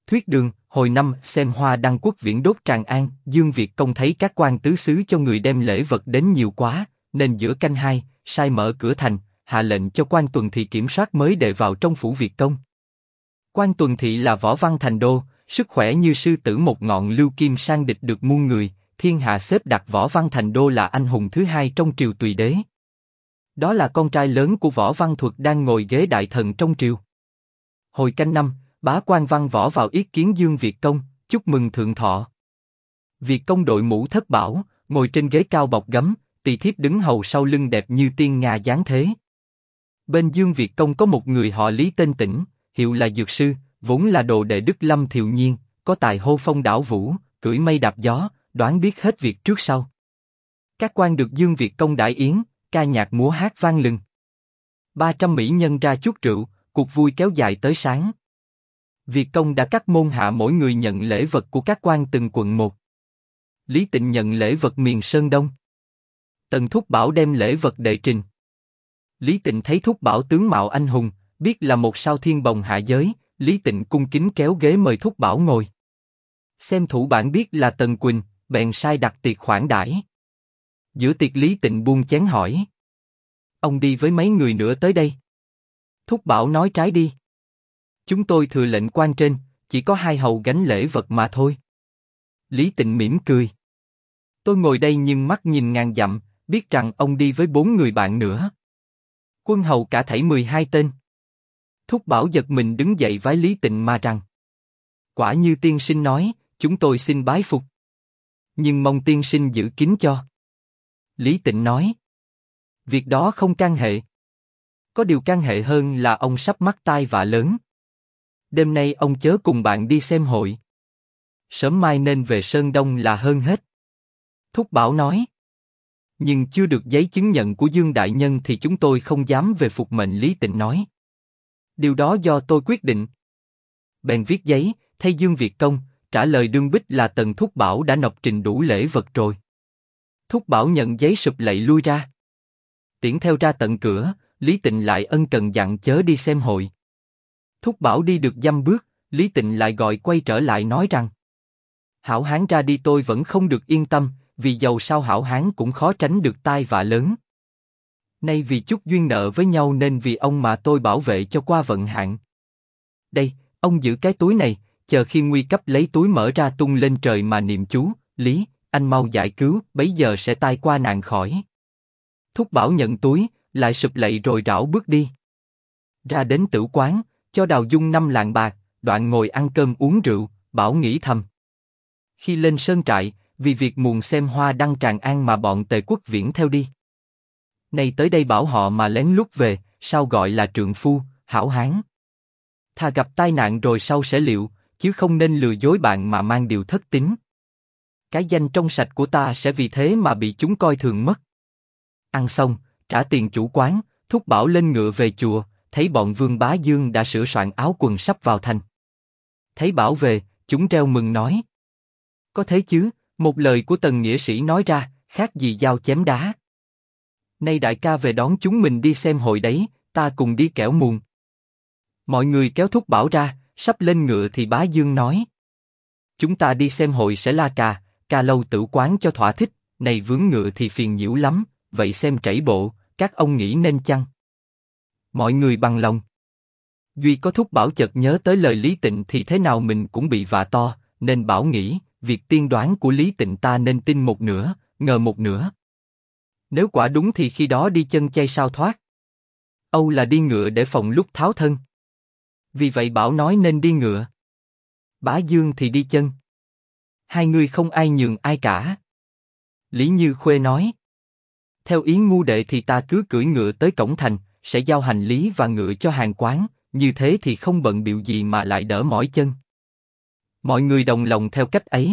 Thuyết đường, hồi năm xem Hoa Đăng Quốc viễn đốt Tràng An, Dương Việt Công thấy các quan tứ xứ cho người đem lễ vật đến nhiều quá, nên giữa canh hai, sai mở cửa thành, hạ lệnh cho quan tuần thị kiểm soát mới đệ vào trong phủ Việt Công. Quan tuần thị là võ văn thành đô, sức khỏe như sư tử một ngọn lưu kim sang địch được muôn người, thiên hạ xếp đặt võ văn thành đô là anh hùng thứ hai trong triều Tùy đế. Đó là con trai lớn của Võ Văn Thuật đang ngồi ghế đại thần trong triều. Hồi canh năm, bá quan Văn Võ vào yết kiến Dương Việt Công, chúc mừng thượng thọ. Việt Công đội mũ thất bảo, ngồi trên ghế cao bọc gấm, tỳ thiếp đứng hầu sau lưng đẹp như tiên nga dáng thế. Bên Dương Việt Công có một người họ Lý tên Tĩnh, hiệu là dược sư, vốn là đồ đệ Đức Lâm Thiệu Nhiên, có tài hô phong đảo vũ, cưỡi mây đạp gió, đoán biết hết việc trước sau. Các quan được Dương Việt Công đãi yến, ca nhạc múa hát vang lừng. 300 mỹ nhân ra chuốt rượu, cuộc vui kéo dài tới sáng. Việt Công đã cắt môn hạ mỗi người nhận lễ vật của các quan từng quận một. Lý Tịnh nhận lễ vật miền Sơn Đông. Tần Thúc Bảo đem lễ vật đệ trình. Lý Tịnh thấy Thúc Bảo tướng mạo anh hùng, biết là một sao thiên bồng hạ giới, Lý Tịnh cung kính kéo ghế mời Thúc Bảo ngồi. Xem thủ bản biết là Tần Quỳnh, bèn sai đặt tiệc khoản đãi. Giữa tiệc Lý Tịnh buông chén hỏi: ông đi với mấy người nữa tới đây? Thúc Bảo nói trái đi. Chúng tôi thừa lệnh quan trên, chỉ có 2 hầu gánh lễ vật mà thôi. Lý Tịnh mỉm cười. Tôi ngồi đây nhưng mắt nhìn ngàn dặm, biết rằng ông đi với 4 người bạn nữa. Quân hầu cả thảy 12 tên. Thúc Bảo giật mình đứng dậy vái Lý Tịnh mà rằng: quả như tiên sinh nói, chúng tôi xin bái phục. Nhưng mong tiên sinh giữ kín cho. Lý Tịnh nói: việc đó không can hệ. Có điều can hệ hơn là ông sắp mắc tai vạ lớn. Đêm nay ông chớ cùng bạn đi xem hội. Sớm mai nên về Sơn Đông là hơn hết. Thúc Bảo nói: nhưng chưa được giấy chứng nhận của Dương đại nhân thì chúng tôi không dám về phục mệnh. Lý Tịnh nói: điều đó do tôi quyết định. Bèn viết giấy, thay Dương Việt Công, trả lời đương bích là Tần Thúc Bảo đã nộp trình đủ lễ vật rồi. Thúc Bảo nhận giấy sụp lạy lui ra. Tiễn theo ra tận cửa, Lý Tịnh lại ân cần dặn chớ đi xem hội. Thúc Bảo đi được dăm bước, Lý Tịnh lại gọi quay trở lại nói rằng: hảo hán ra đi tôi vẫn không được yên tâm, vì dầu sao hảo hán cũng khó tránh được tai vạ lớn. Nay vì chút duyên nợ với nhau nên vì ông mà tôi bảo vệ cho qua vận hạn. Đây, ông giữ cái túi này, chờ khi nguy cấp lấy túi mở ra tung lên trời mà niệm chú, Lý, anh mau giải cứu, bấy giờ sẽ tai qua nạn khỏi. Thúc Bảo nhận túi, lại sụp lạy rồi rảo bước đi. Ra đến tử quán, cho Đào Dung 5 lạng bạc, đoạn ngồi ăn cơm uống rượu, Bảo nghĩ thầm. Khi lên sơn trại, vì việc muộn xem Hoa Đăng Tràng An mà bọn Tề Quốc Viễn theo đi. Nay tới đây bảo họ mà lén lút về, sao gọi là trượng phu, hảo hán. Thà gặp tai nạn rồi sau sẽ liệu, chứ không nên lừa dối bạn mà mang điều thất tín. Cái danh trong sạch của ta sẽ vì thế mà bị chúng coi thường mất. Ăn xong, trả tiền chủ quán, Thúc Bảo lên ngựa về chùa, thấy bọn Vương Bá Dương đã sửa soạn áo quần sắp vào thành. Thấy Bảo về, chúng reo mừng nói: có thế chứ, một lời của Tần nghĩa sĩ nói ra, khác gì dao chém đá. Nay đại ca về đón chúng mình đi xem hội đấy, ta cùng đi kẻo muộn. Mọi người kéo Thúc Bảo ra, sắp lên ngựa thì Bá Dương nói: chúng ta đi xem hội sẽ la cà, ca lâu tử quán cho thỏa thích, này vướng ngựa thì phiền nhiễu lắm, vậy xem trẫy bộ, các ông nghĩ nên chăng? Mọi người bằng lòng. Duy có Thúc Bảo chợt nhớ tới lời Lý Tịnh thì thế nào mình cũng bị vạ to, nên Bảo nghĩ, việc tiên đoán của Lý Tịnh ta nên tin một nửa, ngờ một nửa. Nếu quả đúng thì khi đó đi chân chay sao thoát. Âu là đi ngựa để phòng lúc tháo thân. Vì vậy Bảo nói nên đi ngựa. Bá Dương thì đi chân. Hai người không ai nhường ai cả. Lý Như Khuê nói: theo ý ngu đệ thì ta cứ cưỡi ngựa tới cổng thành, sẽ giao hành lý và ngựa cho hàng quán, như thế thì không bận bịu gì mà lại đỡ mỏi chân. Mọi người đồng lòng theo cách ấy.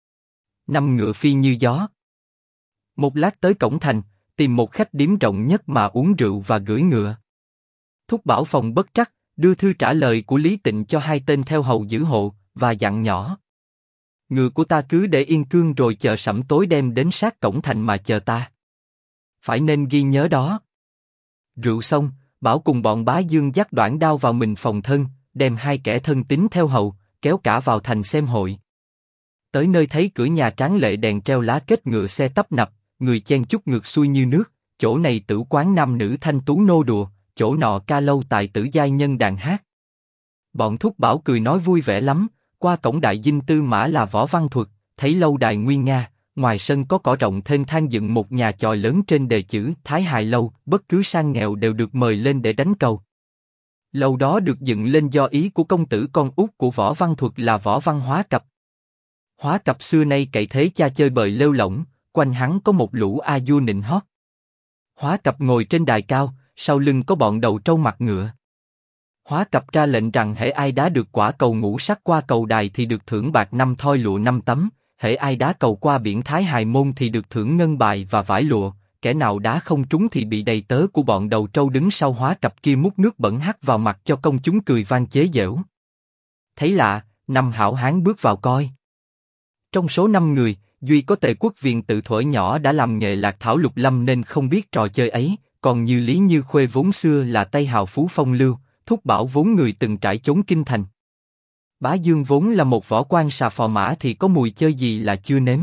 5 ngựa phi như gió. Một lát tới cổng thành, tìm một khách điếm rộng nhất mà uống rượu và gửi ngựa. Thúc Bảo phòng bất trắc, đưa thư trả lời của Lý Tịnh cho 2 tên theo hầu giữ hộ, và dặn nhỏ: ngựa của ta cứ để yên cương rồi chờ sẩm tối đem đến sát cổng thành mà chờ ta. Phải nên ghi nhớ đó. Rượu xong, Bảo cùng bọn Bá Dương dắt đoản đao vào mình phòng thân, đem 2 kẻ thân tín theo hầu, kéo cả vào thành xem hội. Tới nơi thấy cửa nhà tráng lệ đèn treo lá kết ngựa xe tấp nập, người chen chúc ngược xuôi như nước, chỗ này tửu quán nam nữ thanh tú nô đùa, chỗ nọ ca lâu tài tử giai nhân đàn hát. Bọn thúc bảo cười nói vui vẻ lắm, qua cổng đại dinh tư mã là Võ Văn Thuật, thấy lâu đài nguy nga, ngoài sân có cỏ rộng thênh thang dựng một nhà chòi lớn trên đề chữ Thái Hài Lâu, bất cứ sang nghèo đều được mời lên để đánh cầu. Lâu đó được dựng lên do ý của công tử con út của Võ Văn Thuật là Võ Văn Hóa Cập. Hóa Cập xưa nay cậy thế cha chơi bời lêu lỏng, quanh hắn có một lũ a vua nịnh hót. Hóa Cập ngồi trên đài cao, sau lưng có bọn đầu trâu mặt ngựa. Hóa Cập ra lệnh rằng hễ ai đá được quả cầu ngũ sắc qua cầu đài thì được thưởng bạc 5 thoi lụa 5 tấm, hễ ai đá cầu qua biển Thái Hài Môn thì được thưởng ngân bài và vải lụa, kẻ nào đá không trúng thì bị đầy tớ của bọn đầu trâu đứng sau Hóa Cập kia múc nước bẩn hắt vào mặt cho công chúng cười vang chế giễu. Thấy lạ, 5 hảo hán bước vào coi. Trong số 5 người, duy có Tề Quốc Viền tự thuở nhỏ đã làm nghề lạc thảo lục lâm nên không biết trò chơi ấy, còn như Lý Như Khuê vốn xưa là Tây hào phú phong lưu, Thúc Bảo vốn người từng trải chốn kinh thành. Bá Dương vốn là một võ quan xà phò mã thì có mùi chơi gì là chưa nếm.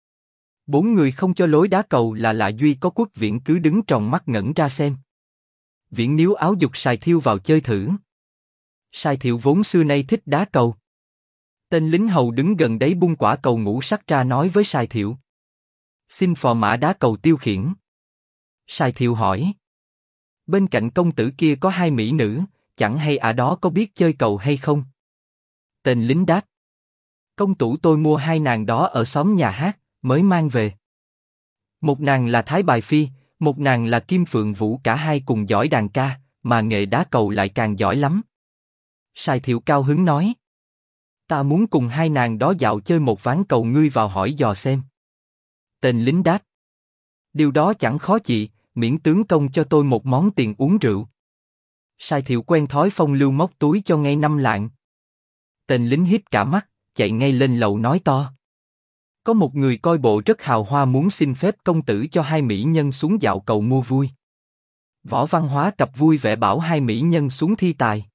4 người không cho lối đá cầu là lạ duy có Quốc Viễn cứ đứng tròn mắt ngẩn ra xem. Viễn níu áo giục Sài Thiêu vào chơi thử. Sài Thiệu vốn xưa nay thích đá cầu. Tên lính hầu đứng gần đấy bung quả cầu ngũ sắc ra nói với Sài Thiệu: xin phò mã đá cầu tiêu khiển. Sài Thiệu hỏi: bên cạnh công tử kia có 2 mỹ nữ, chẳng hay ả đó có biết chơi cầu hay không? Tên lính đáp: công tử tôi mua 2 nàng đó ở xóm nhà hát, mới mang về. Một nàng là Thái Bài Phi, một nàng là Kim Phượng Vũ, cả hai cùng giỏi đàn ca, mà nghệ đá cầu lại càng giỏi lắm. Sài Thiệu cao hứng nói: ta muốn cùng 2 nàng đó dạo chơi một ván cầu, ngươi vào hỏi dò xem. Tên lính đáp: điều đó chẳng khó chị, miễn tướng công cho tôi một món tiền uống rượu. Sài Thiệu quen thói phong lưu móc túi cho ngay 5 lạng. Tên lính híp cả mắt, chạy ngay lên lầu nói to: có một người coi bộ rất hào hoa muốn xin phép công tử cho 2 mỹ nhân xuống dạo cầu mua vui. Võ Văn Hóa Cập vui vẻ bảo 2 mỹ nhân xuống thi tài.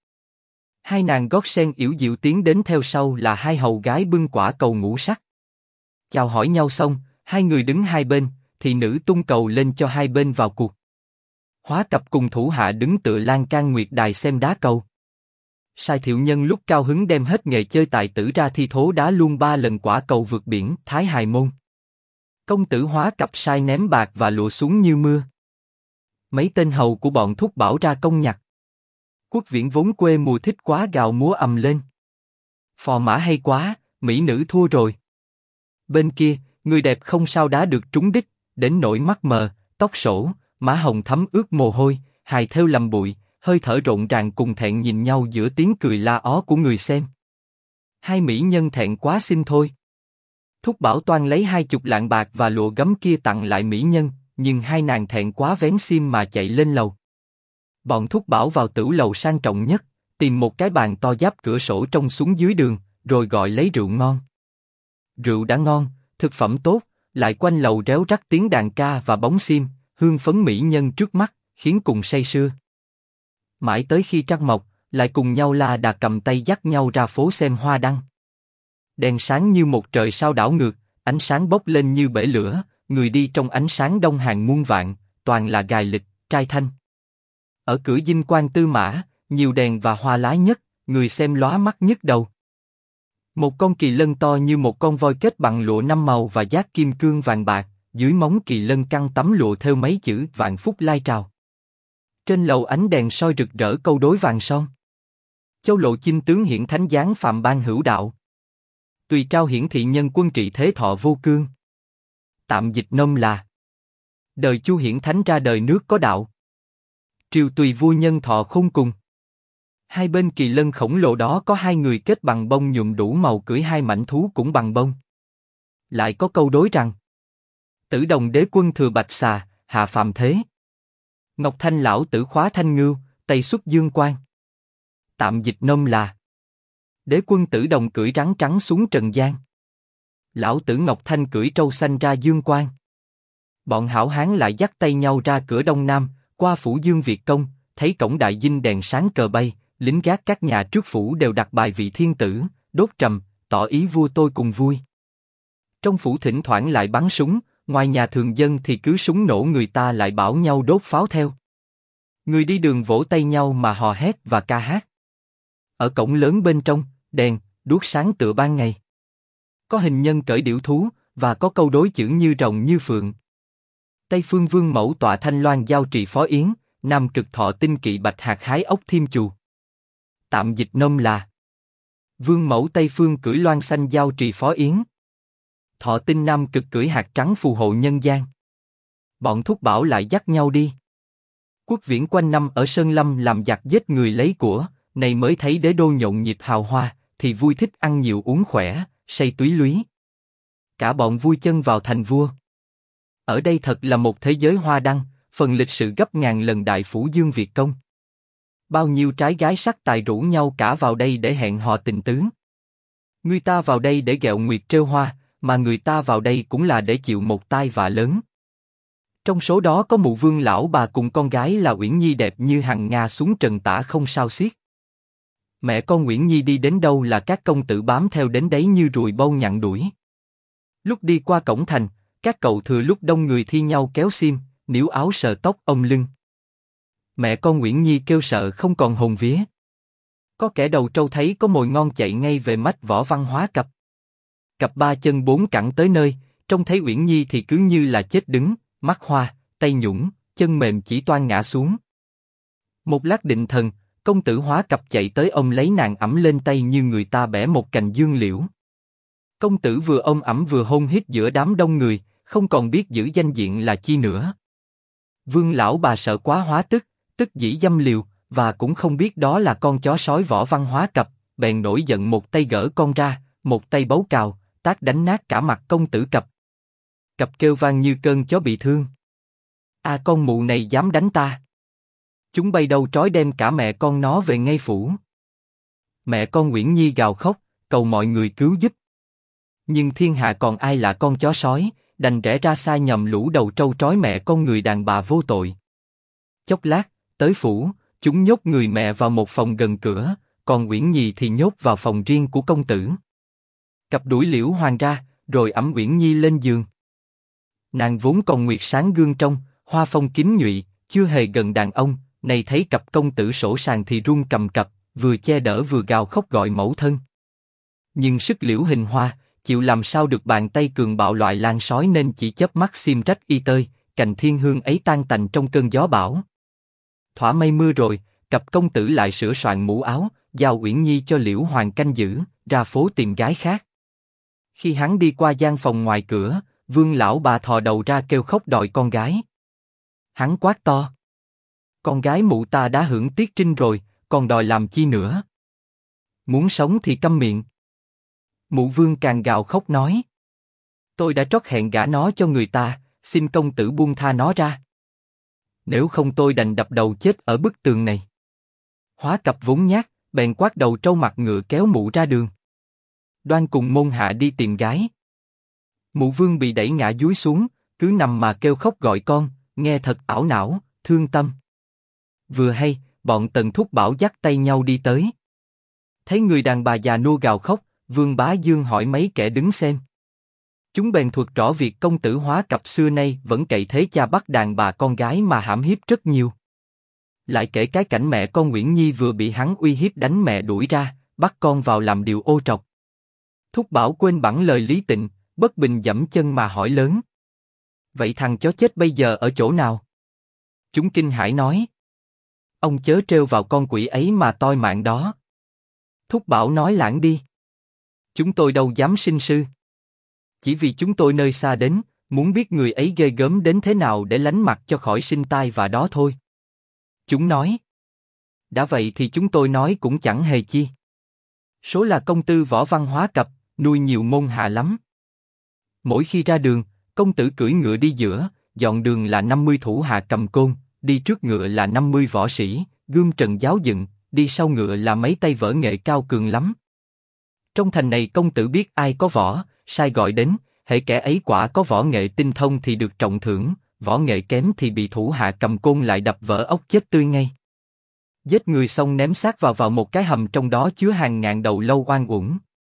2 nàng gót sen yểu diệu tiến đến, theo sau là 2 hầu gái bưng quả cầu ngũ sắc. Chào hỏi nhau xong, 2 người đứng hai bên, thì nữ tung cầu lên cho hai bên vào cuộc. Hóa Cập cùng thủ hạ đứng tựa lan can nguyệt đài xem đá cầu. Sài Thiệu nhân lúc cao hứng đem hết nghề chơi tài tử ra thi thố đá luôn 3 lần quả cầu vượt biển Thái Hài Môn. Công tử Hóa Cập sai ném bạc và lụa xuống như mưa. Mấy tên hầu của bọn Thúc Bảo ra công nhặt. Quốc Viễn vốn quê mùa thích quá gào múa ầm lên. Phò mã hay quá, mỹ nữ thua rồi. Bên kia, người đẹp không sao đá được trúng đích, đến nỗi mắt mờ, tóc sổ, má hồng thấm ướt mồ hôi, hài theo lầm bụi, hơi thở rộn ràng cùng thẹn nhìn nhau giữa tiếng cười la ó của người xem. 2 mỹ nhân thẹn quá xin thôi. Thúc Bảo toan lấy 20 lạng bạc và lụa gấm kia tặng lại mỹ nhân, nhưng 2 nàng thẹn quá vén xiêm mà chạy lên lầu. Bọn Thúc Bảo vào tửu lầu sang trọng nhất, tìm một cái bàn to giáp cửa sổ trông xuống dưới đường, rồi gọi lấy rượu ngon. Rượu đã ngon, thực phẩm tốt, lại quanh lầu réo rắt tiếng đàn ca và bóng xiêm, hương phấn mỹ nhân trước mắt, khiến cùng say sưa. Mãi tới khi trăng mọc, lại cùng nhau la đà cầm tay dắt nhau ra phố xem hoa đăng. Đèn sáng như một trời sao đảo ngược, ánh sáng bốc lên như bể lửa, người đi trong ánh sáng đông hàng muôn vạn, toàn là gài lịch, trai thanh. Ở cửa dinh quan Tư Mã, nhiều đèn và hoa lá nhất, người xem lóa mắt nhức đầu. Một con kỳ lân to như một con voi kết bằng lụa 5 màu và giác kim cương vàng bạc, dưới móng kỳ lân căng tấm lụa thêu mấy chữ vạn phúc lai trào. Trên lầu ánh đèn soi rực rỡ câu đối vàng son. Châu Lộ Chinh tướng hiển thánh giáng phạm ban hữu đạo. Tùy trao hiển thị nhân quân trị thế thọ vô cương. Tạm dịch nôm là: đời Chu hiển thánh ra đời nước có đạo. Triều tùy vua nhân thọ khôn cùng. Hai bên kỳ lân khổng lồ đó có 2 người kết bằng bông nhuộm đủ màu cưỡi 2 mãnh thú cũng bằng bông. Lại có câu đối rằng: Tử Đồng đế quân thừa bạch xà, hạ phàm thế. Ngọc Thanh lão tử khóa thanh ngưu, tây xuất dương quan. Tạm dịch nôm là: đế quân Tử Đồng cưỡi rắn trắng xuống trần gian. Lão tử Ngọc Thanh cưỡi trâu xanh ra dương quan. Bọn hảo hán lại dắt tay nhau ra cửa đông nam, qua phủ Dương Việt công, thấy cổng đại dinh đèn sáng cờ bay, lính gác các nhà trước phủ đều đặt bài vị thiên tử, đốt trầm, tỏ ý vua tôi cùng vui. Trong phủ thỉnh thoảng lại bắn súng, ngoài nhà thường dân thì cứ súng nổ người ta lại bảo nhau đốt pháo theo. Người đi đường vỗ tay nhau mà hò hét và ca hát. Ở cổng lớn bên trong, đèn, đuốc sáng tựa ban ngày. Có hình nhân cởi điểu thú, và có câu đối chữ như rồng như phượng. Tây phương vương mẫu tọa thanh loan giao trì phó yến, nam cực thọ tinh kỵ bạch hạt hái ốc thiêm chù. Tạm dịch nôm là: vương mẫu Tây phương cưỡi loan xanh giao trì phó yến. Thọ tinh nam cực cưỡi hạt trắng phù hộ nhân gian. Bọn thúc bảo lại dắt nhau đi. Quốc viễn quanh năm ở Sơn Lâm làm giặc giết người lấy của, này mới thấy đế đô nhộn nhịp hào hoa, thì vui thích ăn nhiều uống khỏe, say túy lúy. Cả bọn vui chân vào thành vua. Ở đây thật là một thế giới hoa đăng, phần lịch sự gấp ngàn lần đại phủ Dương Việt Công. Bao nhiêu trái gái sắc tài rủ nhau cả vào đây để hẹn hò tình tứ. Người ta vào đây để ghẹo nguyệt trêu hoa, mà người ta vào đây cũng là để chịu một tai vạ lớn. Trong số đó có mụ vương lão bà cùng con gái là Uyển Nhi đẹp như hằng nga xuống trần tả không sao xiết. Mẹ con Uyển Nhi đi đến đâu là các công tử bám theo đến đấy như ruồi bâu nhặn đuổi. Lúc đi qua cổng thành, các cậu thừa lúc đông người thi nhau kéo xiêm, níu áo sờ tóc ôm lưng. Mẹ con Uyển Nhi kêu sợ không còn hồn vía. Có kẻ đầu trâu thấy có mồi ngon chạy ngay về mách Võ Văn Hóa cặp. Cặp ba chân bốn cẳng tới nơi, trông thấy Uyển Nhi thì cứ như là chết đứng, mắt hoa, tay nhũn, chân mềm chỉ toan ngã xuống. Một lát định thần, công tử Hóa cặp chạy tới ôm lấy nàng ẵm lên tay như người ta bẻ một cành dương liễu. Công tử vừa ôm ẵm vừa hôn hít giữa đám đông người, không còn biết giữ danh diện là chi nữa. Vương lão bà sợ quá Hóa tức dĩ dâm liều, và cũng không biết đó là con chó sói Võ Văn Hóa cặp, bèn nổi giận một tay gỡ con ra, một tay bấu cào, tát đánh nát cả mặt công tử cặp. Cặp kêu vang như cơn chó bị thương. À, con mụ này dám đánh ta. Chúng bay đâu trói đem cả mẹ con nó về ngay phủ. Mẹ con Uyển Nhi gào khóc, cầu mọi người cứu giúp. Nhưng thiên hạ còn ai là con chó sói, đành rẽ ra xa nhầm lũ đầu trâu trói mẹ con người đàn bà vô tội. Chốc lát, tới phủ, chúng nhốt người mẹ vào một phòng gần cửa, còn Uyển Nhi thì nhốt vào phòng riêng của công tử. Cặp đuổi Liễu Hoàng ra, rồi ẵm Uyển Nhi lên giường. Nàng vốn còn nguyệt sáng gương trong, hoa phong kín nhụy, chưa hề gần đàn ông, này thấy cặp công tử sổ sàng thì run cầm cập, vừa che đỡ vừa gào khóc gọi mẫu thân. Nhưng sức Liễu Hình Hoa, chịu làm sao được bàn tay cường bạo loại lan sói nên chỉ chớp mắt xiêm rách y tơi, cành thiên hương ấy tan tành trong cơn gió bão. Thỏa mây mưa rồi, cặp công tử lại sửa soạn mũ áo, giao Uyển Nhi cho Liễu Hoàng canh giữ, ra phố tìm gái khác. Khi hắn đi qua gian phòng ngoài cửa, Vương lão bà thò đầu ra kêu khóc đòi con gái. Hắn quát to: con gái mụ ta đã hưởng tiết trinh rồi, còn đòi làm chi nữa? Muốn sống thì câm miệng. Mụ Vương càng gào khóc nói: tôi đã trót hẹn gả nó cho người ta, xin công tử buông tha nó ra. Nếu không tôi đành đập đầu chết ở bức tường này. Hóa cặp vốn nhát, bèn quát đầu trâu mặt ngựa kéo mụ ra đường. Đoan cùng môn hạ đi tìm gái. Mụ Vương bị đẩy ngã dúi xuống, cứ nằm mà kêu khóc gọi con, nghe thật ảo não, thương tâm. Vừa hay, bọn Tần Thúc Bảo dắt tay nhau đi tới. Thấy người đàn bà già nua gào khóc, Vương Bá Dương hỏi mấy kẻ đứng xem. Chúng bèn thuật rõ việc công tử Hóa cặp xưa nay vẫn cậy thế cha bắt đàn bà con gái mà hãm hiếp rất nhiều. Lại kể cái cảnh mẹ con Uyển Nhi vừa bị hắn uy hiếp đánh mẹ đuổi ra, bắt con vào làm điều ô trọc. Thúc Bảo quên bẵng lời Lý Tịnh, bất bình dẫm chân mà hỏi lớn: vậy thằng chó chết bây giờ ở chỗ nào? Chúng kinh hãi nói: ông chớ trêu vào con quỷ ấy mà toi mạng đó. Thúc Bảo nói lãng đi. Chúng tôi đâu dám sinh sư. Chỉ vì chúng tôi nơi xa đến, muốn biết người ấy ghê gớm đến thế nào để lánh mặt cho khỏi sinh tai và đó thôi. Chúng nói: đã vậy thì chúng tôi nói cũng chẳng hề chi. Số là công tư Võ Văn Hóa cặp, nuôi nhiều môn hạ lắm. Mỗi khi ra đường, công tử cưỡi ngựa đi giữa, dọn đường là 50 thủ hạ cầm côn, đi trước ngựa là 50 võ sĩ, gươm trần giáo dựng, đi sau ngựa là mấy tay võ nghệ cao cường lắm. Trong thành này công tử biết ai có võ, sai gọi đến, hễ kẻ ấy quả có võ nghệ tinh thông thì được trọng thưởng, võ nghệ kém thì bị thủ hạ cầm côn lại đập vỡ ốc chết tươi ngay. Giết người xong ném xác vào một cái hầm trong đó chứa hàng ngàn đầu lâu oan uổng.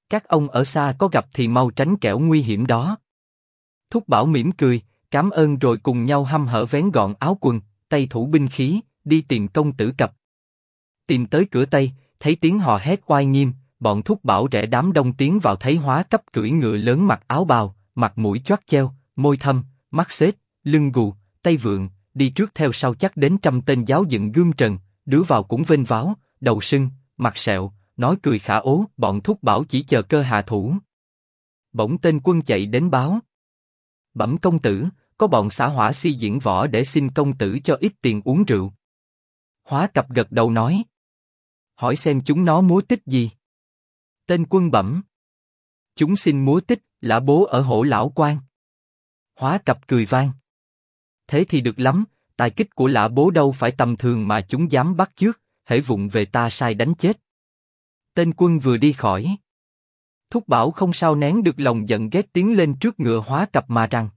Các ông ở xa có gặp thì mau tránh kẻo nguy hiểm đó. Thúc Bảo mỉm cười, cảm ơn rồi cùng nhau hăm hở vén gọn áo quần, tay thủ binh khí, đi tìm công tử Cập. Tìm tới cửa Tây, thấy tiếng hò hét oai nghiêm, bọn Thúc Bảo rẽ đám đông tiến vào thấy Hóa Cấp cưỡi ngựa lớn mặc áo bào, mặt mũi choác treo, môi thâm, mắt xếp, lưng gù, tay vượng, đi trước theo sau chắc đến 100 tên giáo dựng gươm trần, đứa vào cũng vênh váo, đầu sưng, mặt sẹo, nói cười khả ố, bọn Thúc Bảo chỉ chờ cơ hạ thủ. Bỗng tên quân chạy đến báo. Bẩm công tử, có bọn xả hỏa si diễn võ để xin công tử cho ít tiền uống rượu. Hóa Cập gật đầu nói. Hỏi xem chúng nó múa tích gì? Tên quân bẩm. Chúng xin múa tích, lã bố ở Hổ Lão Quan. Hóa Cập cười vang. Thế thì được lắm, tài kích của lã bố đâu phải tầm thường mà chúng dám bắt chước, hễ vụng về ta sai đánh chết. Tên quân vừa đi khỏi. Thúc Bảo không sao nén được lòng giận ghét tiến lên trước ngựa Hóa Cập mà rằng.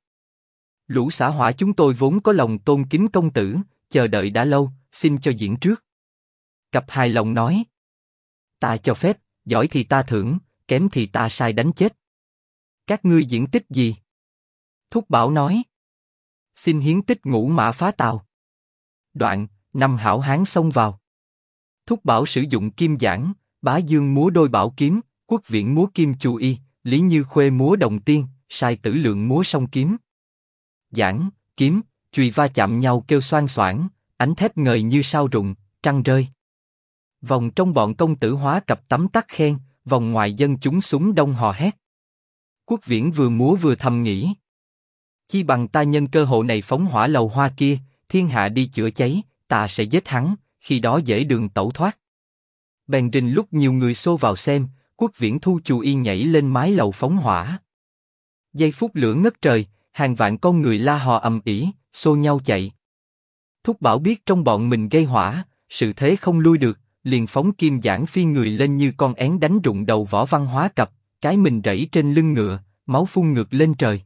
Lũ xả hỏa chúng tôi vốn có lòng tôn kính công tử, chờ đợi đã lâu, xin cho diễn trước. Cập hài lòng nói. Ta cho phép, giỏi thì ta thưởng, kém thì ta sai đánh chết. Các ngươi diễn tích gì? Thúc Bảo nói. Xin hiến tích Ngũ Mã Phá Tào. Đoạn, 5 hảo hán xông vào. Thúc Bảo sử dụng kim giảng, Bá Dương múa đôi bảo kiếm, Quốc Viễn múa kim chù y, Lý Như Khuê múa đồng tiên, Sai Tử Lượng múa song kiếm. Giảng, kiếm, chùy va chạm nhau kêu xoan xoảng, ánh thép ngời như sao rụng, trăng rơi. Vòng trong bọn công tử Hóa Cập tấm tắc khen, vòng ngoài dân chúng súng đông hò hét. Quốc Viễn vừa múa vừa thầm nghĩ. Chi bằng ta nhân cơ hội này phóng hỏa lầu hoa kia, thiên hạ đi chữa cháy, ta sẽ giết hắn, khi đó dễ đường tẩu thoát. Bèn rình lúc nhiều người xô vào xem, Quốc Viễn thu chù y nhảy lên mái lầu phóng hỏa. Giây phút lửa ngất trời, hàng vạn con người la hò ầm ĩ, xô nhau chạy. Thúc Bảo biết trong bọn mình gây hỏa, sự thế không lui được, liền phóng kim giảng phi người lên như con én đánh rụng đầu Võ Văn Hóa Cập, cái mình rẫy trên lưng ngựa, máu phun ngược lên trời.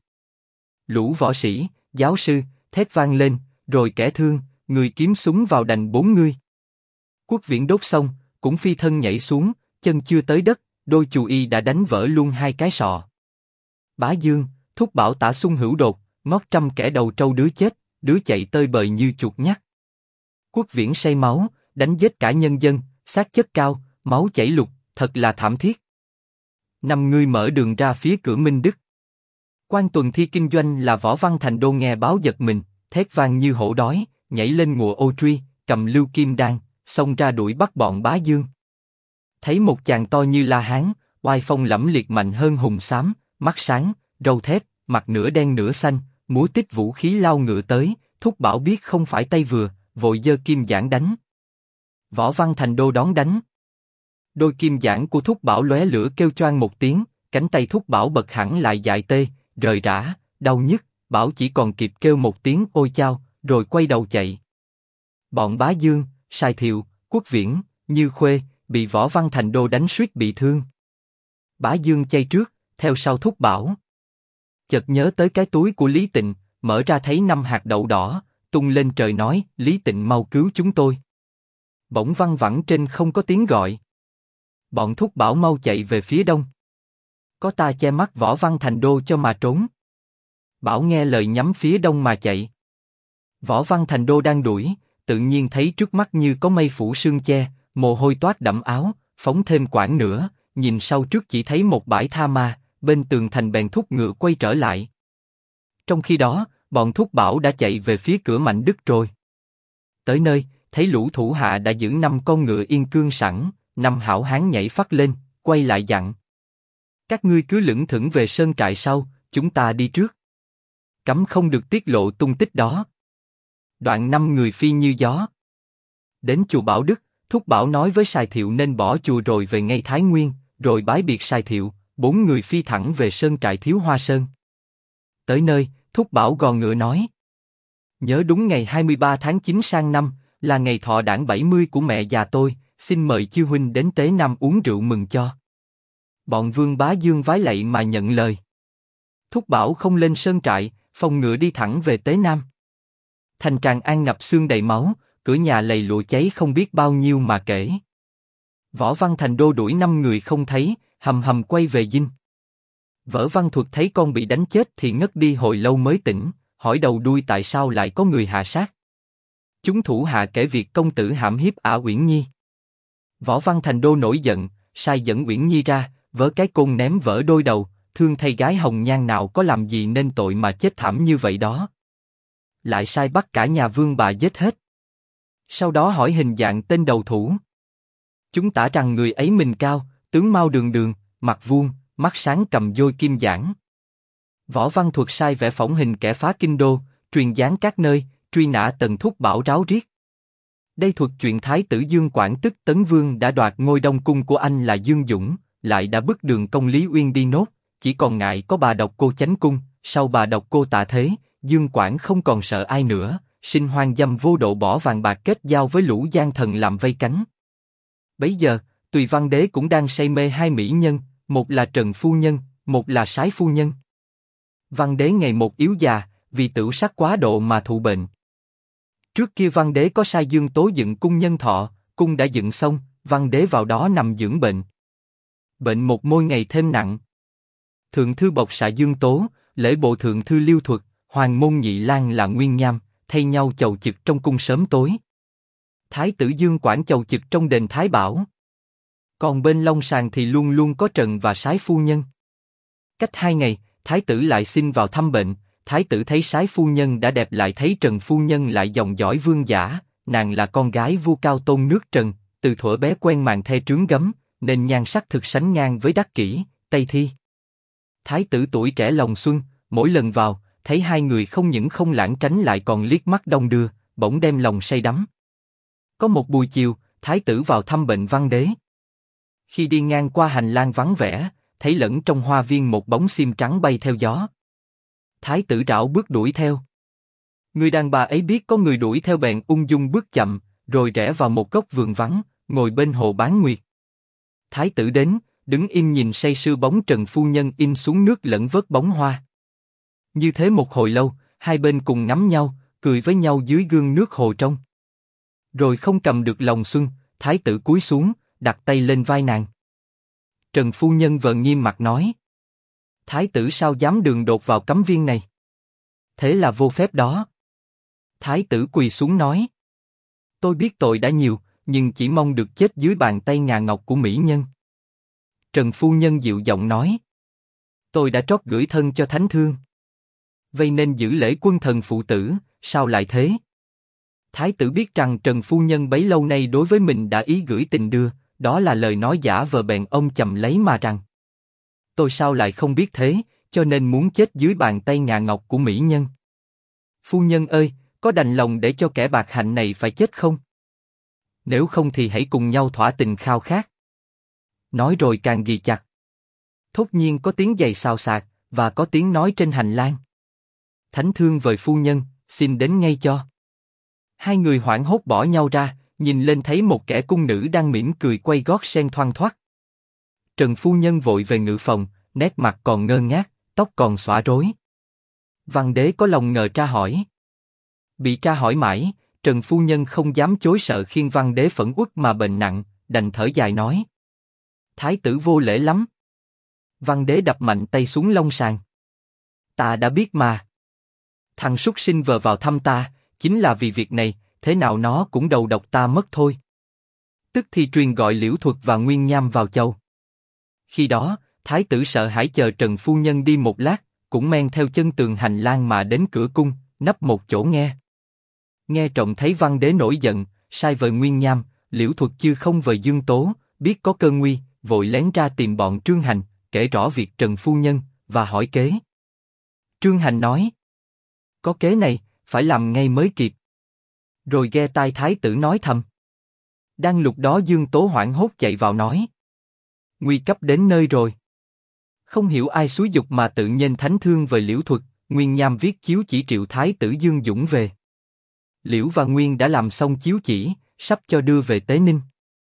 Lũ võ sĩ, giáo sư, thét vang lên, rồi kẻ thương, người kiếm súng vào đành 4 người. Quốc Viễn đốt xong, cũng phi thân nhảy xuống, chân chưa tới đất, đôi chù y đã đánh vỡ luôn 2 cái sọ. Bá Dương, Thúc Bảo tả xung hữu đột, ngót 100 kẻ đầu trâu đứa chết, đứa chạy tơi bời như chuột nhắt. Quốc Viễn say máu, đánh giết cả nhân dân, xác chất cao, máu chảy lục, thật là thảm thiết. 5 người mở đường ra phía cửa Minh Đức. Quan tuần thi kinh doanh là Võ Văn Thành Đô nghe báo giật mình, thét vang như hổ đói, nhảy lên ngựa ô truy, cầm lưu kim đan, xông ra đuổi bắt bọn Bá Dương. Thấy một chàng to như La Hán, oai phong lẫm liệt mạnh hơn hùng xám, mắt sáng, râu thép, mặt nửa đen nửa xanh, múa tích vũ khí lao ngựa tới, Thúc Bảo biết không phải tay vừa, vội giơ kim giảng đánh. Võ Văn Thành Đô đón đánh. Đôi kim giảng của Thúc Bảo lóe lửa kêu choang một tiếng, cánh tay Thúc Bảo bật hẳn lại dại tê, rời rã, đau nhức, Bảo chỉ còn kịp kêu một tiếng ôi chao, rồi quay đầu chạy. Bọn Bá Dương, Sai Thiệu, Quốc Viễn, Như Khuê, bị Võ Văn Thành Đô đánh suýt bị thương. Bá Dương chay trước, theo sau Thúc Bảo. Chợt nhớ tới cái túi của Lý Tịnh, mở ra thấy 5 hạt đậu đỏ, tung lên trời nói, Lý Tịnh mau cứu chúng tôi. Bỗng văng vẳng trên không có tiếng gọi. Bọn Thúc Bảo mau chạy về phía đông. Có ta che mắt Võ Văn Thành Đô cho mà trốn. Bảo nghe lời nhắm phía đông mà chạy. Võ Văn Thành Đô đang đuổi, tự nhiên thấy trước mắt như có mây phủ sương che, mồ hôi toát đẫm áo, phóng thêm quãng nữa, nhìn sau trước chỉ thấy một bãi tha ma, bên tường thành bèn thúc ngựa quay trở lại. Trong khi đó, bọn Thúc Bảo đã chạy về phía cửa Mạnh Đức rồi. Tới nơi, thấy lũ thủ hạ đã giữ 5 con ngựa yên cương sẵn, 5 hảo hán nhảy phắt lên, quay lại dặn. Các ngươi cứ lững thững về sơn trại sau, chúng ta đi trước. Cấm không được tiết lộ tung tích đó. Đoạn 5 người phi như gió. Đến chùa Bảo Đức, Thúc Bảo nói với Sài Thiệu nên bỏ chùa rồi về ngay Thái Nguyên, rồi bái biệt Sài Thiệu, 4 người phi thẳng về sơn trại Thiếu Hoa Sơn. Tới nơi, Thúc Bảo gò ngựa nói. Nhớ đúng ngày 23 tháng 9 sang năm, là ngày thọ đản 70 của mẹ già tôi, xin mời chư huynh đến Tế Nam uống rượu mừng cho. Bọn Vương Bá Dương vái lạy mà nhận lời. Thúc Bảo không lên sơn trại, phòng ngựa đi thẳng về Tế Nam. Thành Tràng An ngập xương đầy máu, cửa nhà lầy lụa cháy không biết bao nhiêu mà kể. Võ Văn Thành Đô đuổi 5 người không thấy, hầm hầm quay về dinh. Võ Văn Thuật thấy con bị đánh chết thì ngất đi hồi lâu mới tỉnh, hỏi đầu đuôi tại sao lại có người hạ sát. Chúng thủ hạ kể việc công tử hãm hiếp Ả Uyển Nhi. Võ Văn Thành Đô nổi giận, sai dẫn Uyển Nhi ra, vớ cái côn ném vỡ đôi đầu, thương thay gái hồng nhan nào có làm gì nên tội mà chết thảm như vậy đó. Lại sai bắt cả nhà Vương bà giết hết. Sau đó hỏi hình dạng tên đầu thủ. Chúng tả rằng người ấy mình cao, tướng mao đường đường, mặt vuông, mắt sáng cầm dôi kim giảng. Võ Văn Thuật sai vẽ phỏng hình kẻ phá kinh đô, truyền giáng các nơi, truy nã tần thúc bảo ráo riết. Đây thuật chuyện Thái tử Dương Quảng tức Tấn Vương đã đoạt ngôi Đông Cung của anh là Dương Dũng, lại đã bức Đường Công Lý Uyên đi nốt, chỉ còn ngại có bà độc cô Chánh Cung, sau bà độc cô Tạ Thế, Dương Quảng không còn sợ ai nữa, sinh hoang dâm vô độ bỏ vàng bạc kết giao với lũ gian thần làm vây cánh. Bấy giờ, Tùy Văn Đế cũng đang say mê hai mỹ nhân, một là Trần Phu Nhân, một là Sái Phu Nhân. Văn Đế ngày một yếu già, vì tửu sắc quá độ mà thụ bệnh. Trước kia Văn Đế có sai Dương Tố dựng cung nhân thọ, cung đã dựng xong, Văn Đế vào đó nằm dưỡng bệnh. Bệnh một môi ngày thêm nặng. Thượng thư bộc xạ Dương Tố, lễ bộ thượng thư Liêu Thuật, Hoàng môn Nhị Lang là Nguyên Nham, thay nhau chầu chực trong cung sớm tối. Thái tử Dương Quảng chầu chực trong đền Thái Bảo. Còn bên Long Sàng thì luôn luôn có Trần và Sái Phu Nhân. Cách 2 ngày, Thái tử lại xin vào thăm bệnh. Thái tử thấy Sái Phu Nhân đã đẹp lại thấy Trần Phu Nhân lại dòng dõi vương giả, nàng là con gái vua Cao Tôn nước Trần, từ thuở bé quen màn the trướng gấm, nên nhan sắc thực sánh ngang với Đắc Kỷ, Tây Thi. Thái tử tuổi trẻ lòng xuân, mỗi lần vào, thấy hai người không những không lãng tránh lại còn liếc mắt đong đưa, bỗng đem lòng say đắm. Có một buổi chiều, Thái tử vào thăm bệnh Văn Đế. Khi đi ngang qua hành lang vắng vẻ, thấy lẫn trong hoa viên một bóng xiêm trắng bay theo gió. Thái tử rảo bước đuổi theo. Người đàn bà ấy biết có người đuổi theo bèn ung dung bước chậm, rồi rẽ vào một góc vườn vắng, ngồi bên hồ bán nguyệt. Thái tử đến, đứng im nhìn say sưa bóng Trần Phu Nhân in xuống nước lẫn vớt bóng hoa. Như thế một hồi lâu, hai bên cùng ngắm nhau, cười với nhau dưới gương nước hồ trong. Rồi không cầm được lòng xuân, Thái tử cúi xuống, đặt tay lên vai nàng. Trần Phu Nhân vờ nghiêm mặt nói: Thái tử sao dám đường đột vào cấm viên này? Thế là vô phép đó. Thái tử quỳ xuống nói: Tôi biết tội đã nhiều, nhưng chỉ mong được chết dưới bàn tay ngà ngọc của mỹ nhân. Trần Phu Nhân dịu giọng nói: Tôi đã trót gửi thân cho thánh thương. Vậy nên giữ lễ quân thần phụ tử, sao lại thế? Thái tử biết rằng Trần Phu Nhân bấy lâu nay đối với mình đã ý gửi tình đưa, đó là lời nói giả vờ bèn ông chầm lấy mà rằng: Tôi sao lại không biết thế, cho nên muốn chết dưới bàn tay ngà ngọc của mỹ nhân. Phu Nhân ơi, có đành lòng để cho kẻ bạc hạnh này phải chết không? Nếu không thì hãy cùng nhau thỏa tình khao khát. Nói rồi càng ghi chặt. Thốt nhiên có tiếng giày xào xạc, và có tiếng nói trên hành lang: Thánh thương vời phu nhân, xin đến ngay cho. Hai người hoảng hốt bỏ nhau ra, nhìn lên thấy một kẻ cung nữ đang mỉm cười quay gót sen thoăn thoắt. Trần Phu Nhân vội về ngự phòng, nét mặt còn ngơ ngác, tóc còn xõa rối. Văn Đế có lòng ngờ tra hỏi. Bị tra hỏi mãi, Trần Phu Nhân không dám chối sợ khiêng Văn Đế phẫn uất mà bệnh nặng, đành thở dài nói: Thái tử vô lễ lắm. Văn Đế đập mạnh tay xuống long sàng. Ta đã biết mà. Thằng súc sinh vờ vào thăm ta, chính là vì việc này, thế nào nó cũng đầu độc ta mất thôi. Tức thì truyền gọi Liễu Thuật và Nguyên Nham vào chầu. Khi đó, Thái tử sợ hãi chờ Trần Phu Nhân đi một lát, cũng men theo chân tường hành lang mà đến cửa cung, nấp một chỗ nghe. Nghe trộm thấy Văn Đế nổi giận, sai vời Nguyên Nham, Liễu Thuật chưa không vời Dương Tố, biết có cơn nguy, vội lén ra tìm bọn Trương Hành, kể rõ việc Trần Phu Nhân, và hỏi kế. Trương Hành nói: Có kế này, phải làm ngay mới kịp. Rồi nghe tai Thái tử nói thầm. Đang lúc đó Dương Tố hoảng hốt chạy vào nói: Nguy cấp đến nơi rồi. Không hiểu ai xúi dục mà tự nhiên thánh thương về Liễu Thuật, Nguyên Nham viết chiếu chỉ triệu Thái tử Dương Dũng về. Liễu và Nguyên đã làm xong chiếu chỉ, sắp cho đưa về Tế Ninh.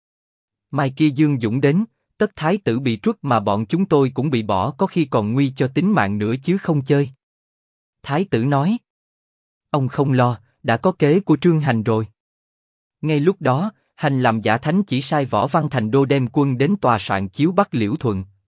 Mai kia Dương Dũng đến, tất Thái tử bị truất mà bọn chúng tôi cũng bị bỏ, có khi còn nguy cho tính mạng nữa chứ không chơi. Thái tử nói: Ông không lo, đã có kế của Trương Hành rồi. Ngay lúc đó, Hành làm giả thánh chỉ sai Võ Văn Thành Đô đem quân đến tòa soạn chiếu bắt Liễu Thuận,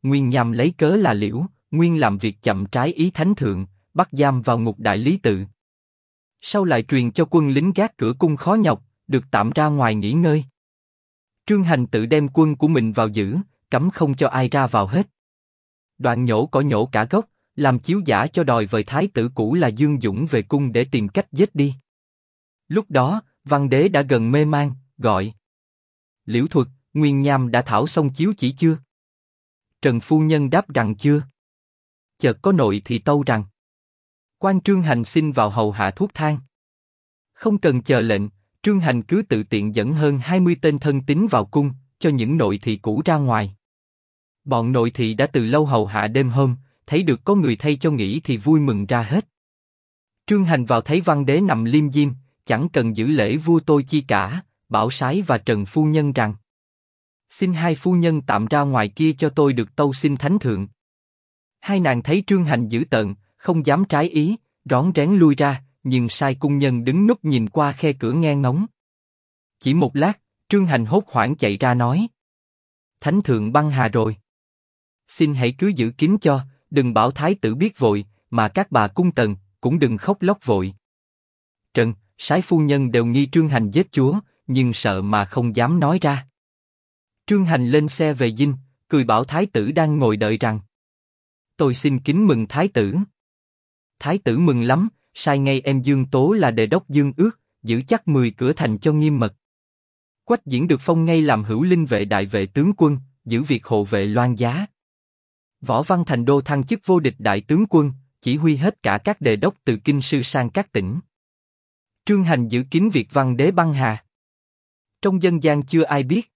Nguyên Nham lấy cớ là Liễu Nguyên làm việc chậm trái ý thánh thượng, bắt giam vào ngục đại lý tự. Sau lại truyền cho quân lính gác cửa cung khó nhọc, được tạm ra ngoài nghỉ ngơi. Trương Hành tự đem quân của mình vào giữ, cấm không cho ai ra vào hết. Đoạn nhổ cỏ nhổ cả gốc, làm chiếu giả cho đòi vời thái tử cũ là Dương Dũng về cung để tìm cách giết đi. Lúc đó, Văn Đế đã gần mê man, gọi: Liễu Thuật, Nguyên Nham đã thảo xong chiếu chỉ chưa? Trần phu nhân đáp rằng chưa. Chợt có nội thì tâu rằng: Quan Trương Hành xin vào hầu hạ thuốc thang. Không cần chờ lệnh, Trương Hành cứ tự tiện dẫn hơn 20 tên thân tín vào cung, cho những nội thị cũ ra ngoài. Bọn nội thị đã từ lâu hầu hạ đêm hôm, thấy được có người thay cho nghỉ thì vui mừng ra hết. Trương Hành vào thấy Văn Đế nằm liêm diêm, chẳng cần giữ lễ vua tôi chi cả, bảo Sái và Trần phu nhân rằng: Xin hai phu nhân tạm ra ngoài kia cho tôi được tâu xin thánh thượng. Hai nàng thấy Trương Hành dữ tợn, không dám trái ý, rón rén lui ra, nhưng sai cung nhân đứng núp nhìn qua khe cửa nghe ngóng. Chỉ một lát, Trương Hành hốt hoảng chạy ra nói: Thánh thượng băng hà rồi. Xin hãy cứ giữ kín cho, đừng bảo thái tử biết vội, mà các bà cung tần cũng đừng khóc lóc vội. Trần, Sái phu nhân đều nghi Trương Hành giết chúa, nhưng sợ mà không dám nói ra. Trương Hành lên xe về dinh, cười bảo thái tử đang ngồi đợi rằng: Tôi xin kính mừng thái tử. Thái tử mừng lắm, sai ngay em Dương Tố là đề đốc Dương Ước, giữ chắc 10 cửa thành cho nghiêm mật. Quách Diễn được phong ngay làm hữu linh vệ đại vệ tướng quân, giữ việc hộ vệ Loan Giá. Võ Văn Thành Đô thăng chức vô địch đại tướng quân, chỉ huy hết cả các đề đốc từ kinh sư sang các tỉnh. Trương Hành giữ kín việc Văn Đế băng hà. Trong dân gian chưa ai biết.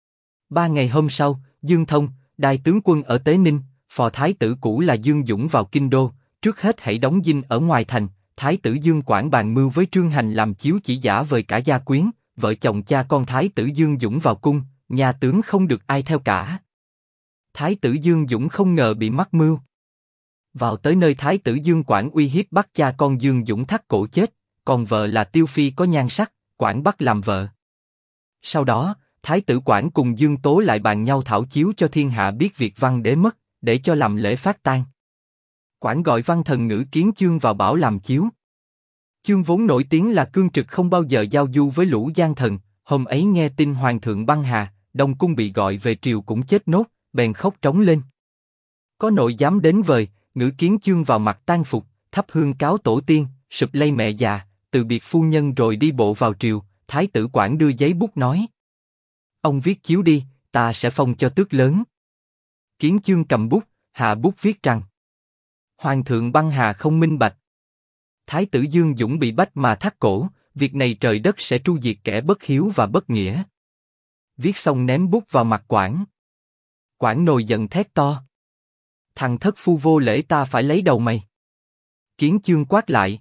3 ngày hôm sau, Dương Thông, đại tướng quân ở Tế Ninh, phò thái tử cũ là Dương Dũng vào kinh đô, trước hết hãy đóng dinh ở ngoài thành. Thái tử Dương Quảng bàn mưu với Trương Hành làm chiếu chỉ giả vời cả gia quyến, vợ chồng cha con thái tử Dương Dũng vào cung, nhà tướng không được ai theo cả. Thái tử Dương Dũng không ngờ bị mắc mưu. Vào tới nơi thái tử Dương Quảng uy hiếp bắt cha con Dương Dũng thắt cổ chết, còn vợ là Tiêu Phi có nhan sắc, Quảng bắt làm vợ. Sau đó, thái tử Quảng cùng Dương Tố lại bàn nhau thảo chiếu cho thiên hạ biết việc Văn Đế mất, để cho làm lễ phát tang. Quảng gọi Văn Thần Ngữ Kiến Chương vào bảo làm chiếu. Chương vốn nổi tiếng là cương trực không bao giờ giao du với lũ gian thần, hôm ấy nghe tin hoàng thượng băng hà, Đông cung bị gọi về triều cũng chết nốt, bèn khóc trống lên. Có nội dám đến vời, Ngữ Kiến Chương vào mặt tang phục, thắp hương cáo tổ tiên, sụp lây mẹ già, từ biệt phu nhân rồi đi bộ vào triều. Thái tử Quảng đưa giấy bút nói: Ông viết chiếu đi, ta sẽ phong cho tước lớn. Kiến Chương cầm bút, hạ bút viết rằng: Hoàng thượng băng hà không minh bạch. Thái tử Dương Dũng bị bách mà thắt cổ, việc này trời đất sẽ tru diệt kẻ bất hiếu và bất nghĩa. Viết xong ném bút vào mặt Quảng. Quảng nổi giận thét to: Thằng thất phu vô lễ, ta phải lấy đầu mày. Kiến Chương quát lại: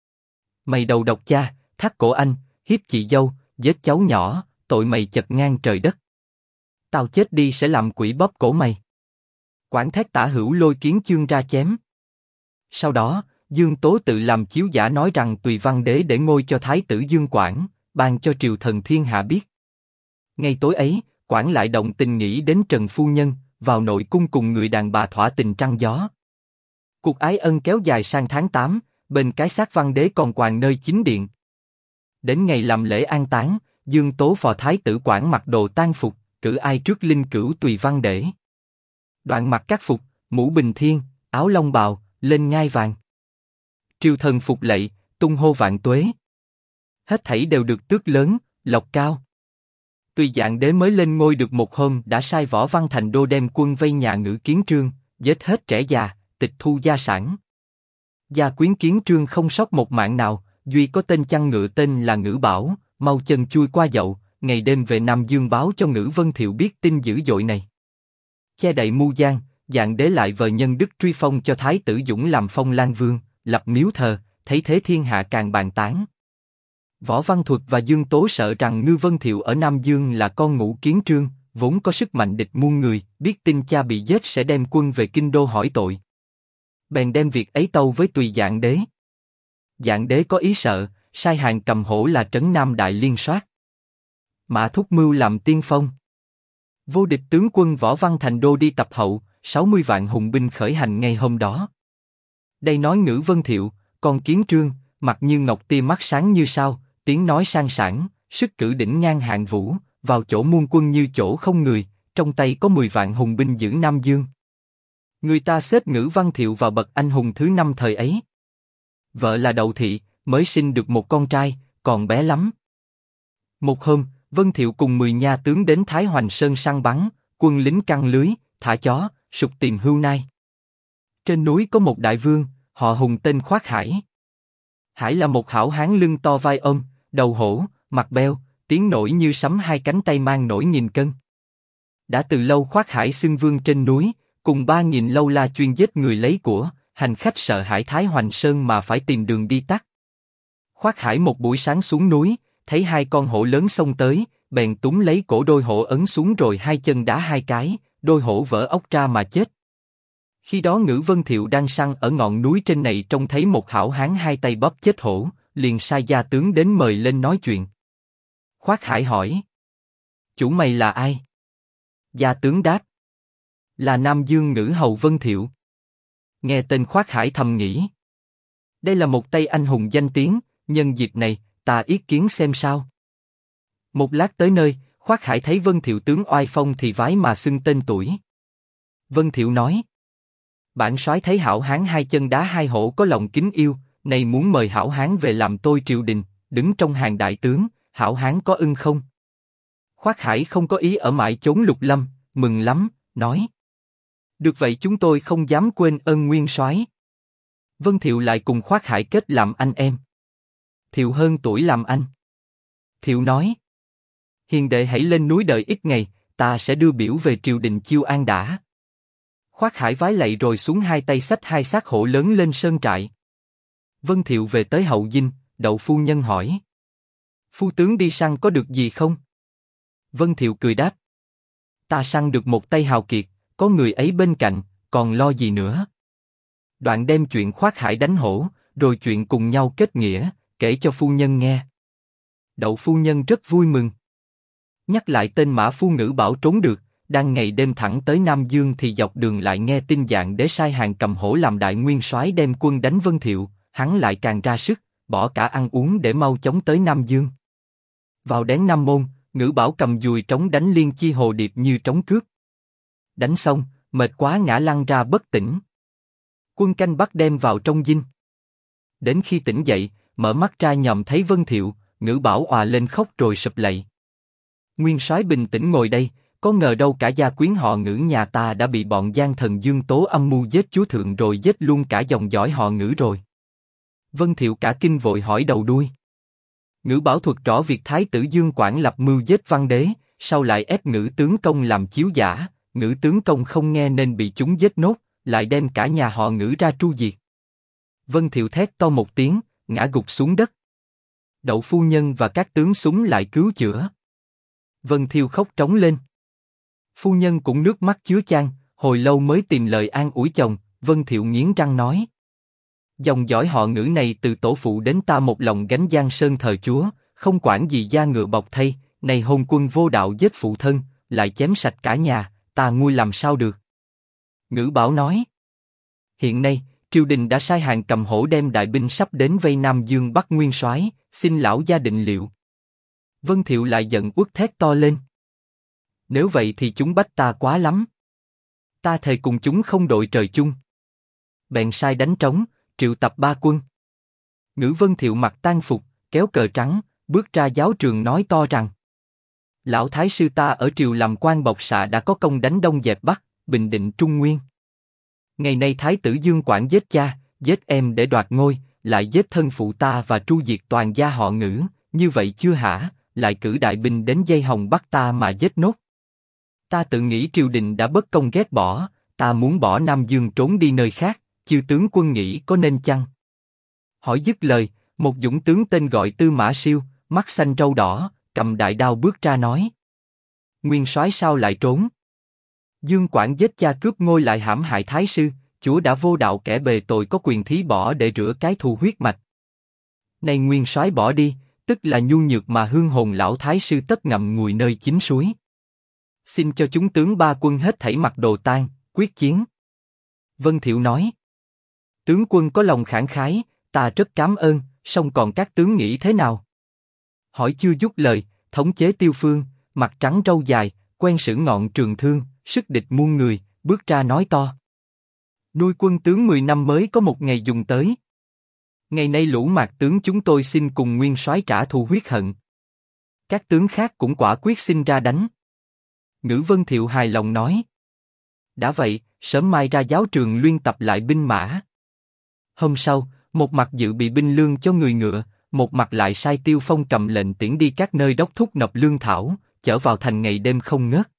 Mày đầu độc cha, thắt cổ anh, hiếp chị dâu, giết cháu nhỏ, tội mày chật ngang trời đất. Tao chết đi sẽ làm quỷ bóp cổ mày. Quảng thét tả hữu lôi Kiến Chương ra chém. Sau đó, Dương Tố tự làm chiếu giả nói rằng tùy Văn Đế để ngôi cho thái tử Dương Quảng, ban cho triều thần thiên hạ biết. Ngay tối ấy, Quảng lại động tình nghĩ đến Trần phu nhân, vào nội cung cùng người đàn bà thỏa tình trăng gió. Cuộc ái ân kéo dài sang tháng 8, bên cái xác Văn Đế còn quàng nơi chính điện. Đến ngày làm lễ an táng, Dương Tố phò thái tử Quảng mặc đồ tang phục, cử ai trước linh cữu tùy Văn Đế. Đoạn mặc các phục, mũ bình thiên, áo long bào, lên ngai vàng. Triều thần phục lạy, tung hô vạn tuế. Hết thảy đều được tước lớn, lộc cao. Tùy Dạng Đế mới lên ngôi được một hôm đã sai Võ Văn Thành Đô đem quân vây nhà Ngữ Kiến Trương, giết hết trẻ già, tịch thu gia sản. Gia quyến Kiến Trương không sót một mạng nào, duy có tên chăn ngựa tên là Ngữ Bảo, mau chân chui qua dậu, ngày đêm về Nam Dương báo cho Ngữ Vân Thiệu biết tin dữ dội này. Che đậy mưu gian, Dạng Đế lại vờ nhân đức truy phong cho thái tử Dũng làm Phong Lan Vương, lập miếu thờ, thấy thế thiên hạ càng bàn tán. Võ Văn Thuật và Dương Tố sợ rằng Ngư Vân Thiệu ở Nam Dương là con Ngũ Kiến Trương, vốn có sức mạnh địch muôn người, biết tin cha bị giết sẽ đem quân về kinh đô hỏi tội. Bèn đem việc ấy tâu với tùy Dạng Đế. Dạng Đế có ý sợ, sai hàng cầm hổ là Trấn Nam Đại Liên soát. Mã Thúc Mưu làm tiên phong. Vô địch tướng quân Võ Văn Thành Đô đi tập hậu, 60 vạn hùng binh khởi hành ngay hôm đó. Đây nói Ngữ Vân Thiệu, con Kiến Trương, mặt như ngọc, tia mắt sáng như sao, tiếng nói sang sảng, sức cử đỉnh ngang hạng vũ, vào chỗ muôn quân như chỗ không người, trong tay có 10 vạn hùng binh giữ Nam Dương. Người ta xếp Ngữ Văn Thiệu vào bậc anh hùng thứ 5 thời ấy. Vợ là Đậu Thị, mới sinh được một con trai, còn bé lắm. Một hôm, Vân Thiệu cùng 10 nha tướng đến Thái Hoành Sơn săn bắn, quân lính căng lưới, thả chó, sục tìm hươu nai. Trên núi có một đại vương, họ Hùng tên Khoác Hải. Hải là một hảo hán lưng to vai ôm, đầu hổ, mặt beo, tiếng nổi như sấm, hai cánh tay mang nổi 1000 cân. Đã từ lâu Khoác Hải xưng vương trên núi, cùng 3000 lâu la chuyên giết người lấy của, hành khách sợ hãi Thái Hoành Sơn mà phải tìm đường đi tắt. Khoác Hải một buổi sáng xuống núi, thấy 2 con hổ lớn xông tới, bèn túm lấy cổ đôi hổ ấn xuống rồi 2 chân đá 2 cái, đôi hổ vỡ ốc ra mà chết. Khi đó Ngữ Vân Thiệu đang săn ở ngọn núi trên này, trông thấy một hảo hán 2 tay bóp chết hổ, liền sai gia tướng đến mời lên nói chuyện. Khoác Hải hỏi: chủ mày là ai? Gia tướng đáp: là Nam Dương Ngữ hầu Vân Thiệu. Nghe tên Khoác Hải thầm nghĩ: đây là một tay anh hùng danh tiếng, nhân dịp này, ta yết kiến xem sao. Một lát tới nơi, Khoác Hải thấy Vân Thiệu tướng oai phong thì vái mà xưng tên tuổi. Vân Thiệu nói: bản soái thấy hảo hán 2 chân đá 2 hổ có lòng kính yêu, này muốn mời hảo hán về làm tôi triều đình, đứng trong hàng đại tướng, hảo hán có ưng không? Khoác Hải không có ý ở mãi chốn Lục Lâm, mừng lắm, nói: được vậy chúng tôi không dám quên ơn nguyên soái. Vân Thiệu lại cùng Khoác Hải kết làm anh em. Thiệu hơn tuổi làm anh. Thiệu nói: hiền đệ hãy lên núi đợi ít ngày, ta sẽ đưa biểu về triều đình chiêu an đã. Khoác Hải vái lạy rồi xuống, 2 tay xách 2 xác hổ lớn lên sơn trại. Vân Thiệu về tới hậu dinh, Đậu phu nhân hỏi: phu tướng đi săn có được gì không? Vân Thiệu cười đáp: ta săn được một tay hào kiệt, có người ấy bên cạnh, còn lo gì nữa. Đoạn đem chuyện Khoác Hải đánh hổ, rồi chuyện cùng nhau kết nghĩa, kể cho phu nhân nghe. Đậu phu nhân rất vui mừng. Nhắc lại tên Mã Phu Ngữ bảo trốn được, đang ngày đêm thẳng tới Nam Dương thì dọc đường lại nghe tin Dạng Đế sai hàng cầm hổ làm đại nguyên soái đem quân đánh Vân Thiệu, hắn lại càng ra sức, bỏ cả ăn uống để mau chóng tới Nam Dương. Vào đến Nam Môn, Ngữ bảo cầm dùi trống đánh liên chi hồ điệp như trống cướp. Đánh xong, mệt quá ngã lăn ra bất tỉnh. Quân canh bắt đem vào trong dinh. Đến khi tỉnh dậy, mở mắt ra nhòm thấy Vân Thiệu, Ngữ bảo òa lên khóc rồi sụp lạy. Nguyên soái bình tĩnh ngồi đây, có ngờ đâu cả gia quyến họ Ngữ nhà ta đã bị bọn gian thần Dương Tố âm mưu giết chúa thượng rồi giết luôn cả dòng dõi họ Ngữ rồi. Vân Thiệu cả kinh vội hỏi đầu đuôi. Ngữ bảo thuật rõ việc Thái tử Dương Quảng lập mưu giết Văn Đế, sau lại ép Ngữ tướng công làm chiếu giả, Ngữ tướng công không nghe nên bị chúng giết nốt, lại đem cả nhà họ Ngữ ra tru diệt. Vân Thiệu thét to một tiếng, ngã gục xuống đất. Đậu phu nhân và các tướng súng lại cứu chữa. Vân Thiệu khóc trống lên. Phu nhân cũng nước mắt chứa chan, hồi lâu mới tìm lời an ủi chồng. Vân Thiệu nghiến răng nói: dòng dõi họ Ngữ này từ tổ phụ đến ta một lòng gánh Giang Sơn thờ chúa, không quản gì da ngựa bọc thây, này hôn quân vô đạo giết phụ thân, lại chém sạch cả nhà, ta nguôi làm sao được. Ngữ bảo nói: hiện nay triều đình đã sai hàng cầm hổ đem đại binh sắp đến vây Nam Dương bắt nguyên soái, xin lão gia định liệu. Vân Thiệu lại giận uất thét to lên: nếu vậy thì chúng bách ta quá lắm. Ta thề cùng chúng không đội trời chung. Bèn sai đánh trống, triệu tập 3 quân. Ngữ Vân Thiệu mặc tang phục, kéo cờ trắng, bước ra giáo trường nói to rằng: lão thái sư ta ở triều làm quan bộc xạ đã có công đánh Đông dẹp Bắc, bình định Trung Nguyên. Ngày nay Thái tử Dương Quảng giết cha, giết em để đoạt ngôi, lại giết thân phụ ta và tru diệt toàn gia họ Ngữ, như vậy chưa hả? Lại cử đại binh đến dây hồng bắt ta mà giết nốt. Ta tự nghĩ triều đình đã bất công ghét bỏ, ta muốn bỏ Nam Dương trốn đi nơi khác, chư tướng quân nghĩ có nên chăng? Hỏi dứt lời, một dũng tướng tên gọi Tư Mã Siêu, mắt xanh râu đỏ, cầm đại đao bước ra nói: nguyên soái sao lại trốn? Dương Quảng giết cha cướp ngôi lại hãm hại thái sư, chúa đã vô đạo kẻ bề tội có quyền thí bỏ để rửa cái thù huyết mạch. Nay nguyên soái bỏ đi, tức là nhu nhược mà hương hồn lão thái sư tất ngậm ngùi nơi chính suối. Xin cho chúng tướng 3 quân hết thảy mặc đồ tang, Quyết chiến. Vân Thiệu nói. Tướng quân có lòng khẳng khái, ta rất cảm ơn, song còn các tướng nghĩ thế nào? Hỏi chưa dứt lời, thống chế Tiêu Phương, mặt trắng râu dài, quen sử ngọn trường thương, sức địch muôn người, bước ra nói to. Nuôi quân tướng 10 năm mới có một ngày dùng tới. Ngày nay lũ mạc tướng chúng tôi xin cùng nguyên soái trả thù huyết hận. Các tướng khác cũng quả quyết xin ra đánh. Ngữ Vân Thiệu hài lòng nói. Đã vậy, sớm mai ra giáo trường luyện tập lại binh mã. Hôm sau, một mặt dự bị binh lương cho người ngựa, một mặt lại sai Tiêu Phong cầm lệnh tiễn đi các nơi đốc thúc nộp lương thảo, chở vào thành ngày đêm không ngớt.